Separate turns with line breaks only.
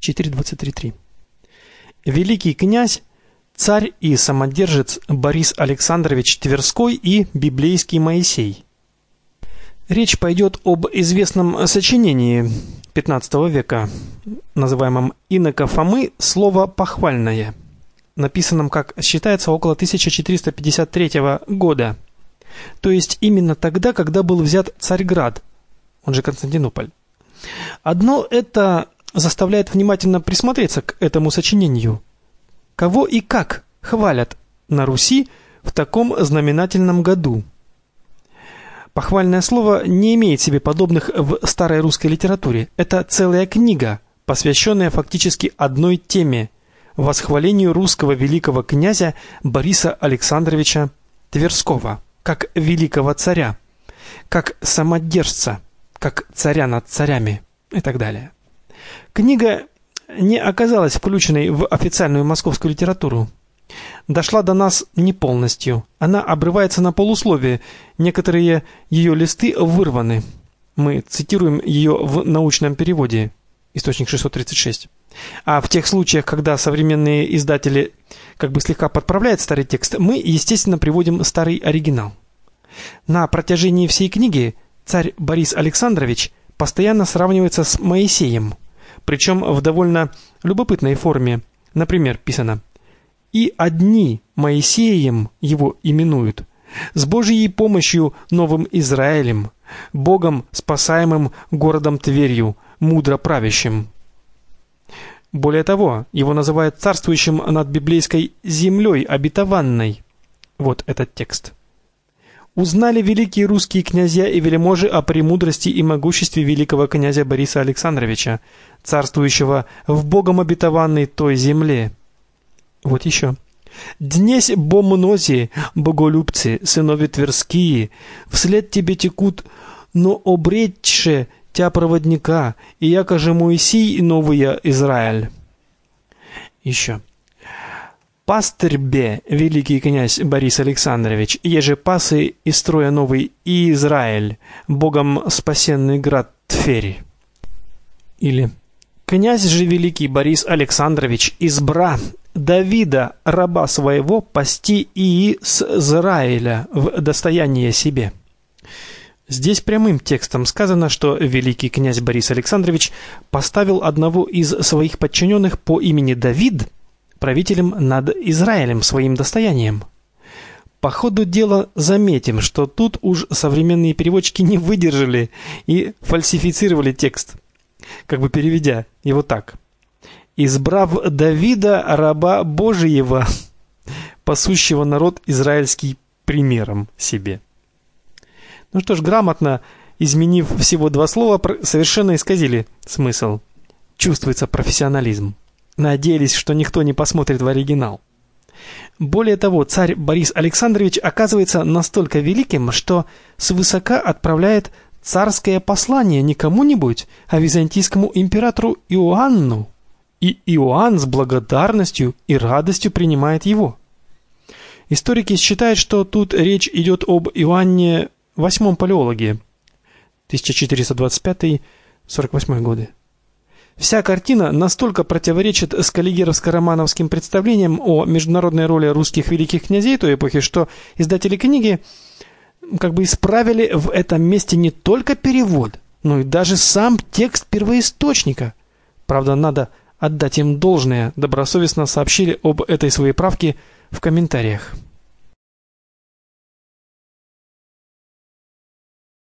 4.23.3. Великий князь, царь и самодержец Борис Александрович Тверской и библейский Моисей. Речь пойдет об известном сочинении XV века, называемом инока Фомы «Слово похвальное», написанном, как считается, около 1453 года, то есть именно тогда, когда был взят Царьград, он же Константинополь. Одно это заставляет внимательно присмотреться к этому сочинению. Кого и как хвалят на Руси в таком знаменательном году? Похвальное слово не имеет себе подобных в старой русской литературе. Это целая книга, посвященная фактически одной теме – восхвалению русского великого князя Бориса Александровича Тверского, как великого царя, как самодержца, как царя над царями и так далее. Книга не оказалась включенной в официальную московскую литературу. Дошла до нас не полностью. Она обрывается на полусловие. Некоторые ее листы вырваны. Мы цитируем ее в научном переводе. Источник 636. А в тех случаях, когда современные издатели как бы слегка подправляют старый текст, мы, естественно, приводим старый оригинал. На протяжении всей книги царь Борис Александрович постоянно сравнивается с Моисеем, причем в довольно любопытной форме. Например, писано: «И одни Моисеем его именуют, с Божьей помощью новым Израилем, Богом спасаемым городом Тверью, мудро правящим». Более того, его называют царствующим над библейской землей обетованной. Вот этот текст. «Узнали великие русские князья и вельможи о премудрости и могуществе великого князя Бориса Александровича, царствующего в Богом обетованной той земле». Вот еще. «Днесь бо мнози, боголюбцы, сынови тверские, вслед тебе текут, но обретьше тя проводника, и яко же Моисей новая Израиль». Еще. «Пастырь бе, великий князь Борис Александрович, еже пасы и строя новый и Израиль, Богом спасенный град Тверь». Или: «Князь же великий Борис Александрович избра Давида, раба своего, пасти и с Израиля в достояние себе». Здесь прямым текстом сказано, что великий князь Борис Александрович поставил одного из своих подчиненных по имени Давид правителем над Израилем, своим достоянием. По ходу дела заметим, что тут уж современные переводчики не выдержали и фальсифицировали текст, как бы переведя его так: «Избрав Давида, раба Божиего, пасущего народ израильский примером себе». Ну что ж, грамотно изменив всего два слова, совершенно исказили смысл. Чувствуется профессионализм. Надеялись, что никто не посмотрит в оригинал. Более того, царь Борис Александрович оказывается настолько великим, что свысока отправляет царское послание не кому-нибудь, а византийскому императору Иоанну. И Иоанн с благодарностью и радостью принимает его. Историки считают, что тут речь идет об Иоанне VIII Палеологе, 1425-48 годы. Вся картина настолько противоречит скаллигеровско-романовским представлениям о международной роли русских великих князей той эпохи, что издатели книги как бы исправили в этом месте не только перевод, но и даже сам текст первоисточника. Правда, надо отдать им должное, добросовестно сообщили об этой своей правке в комментариях.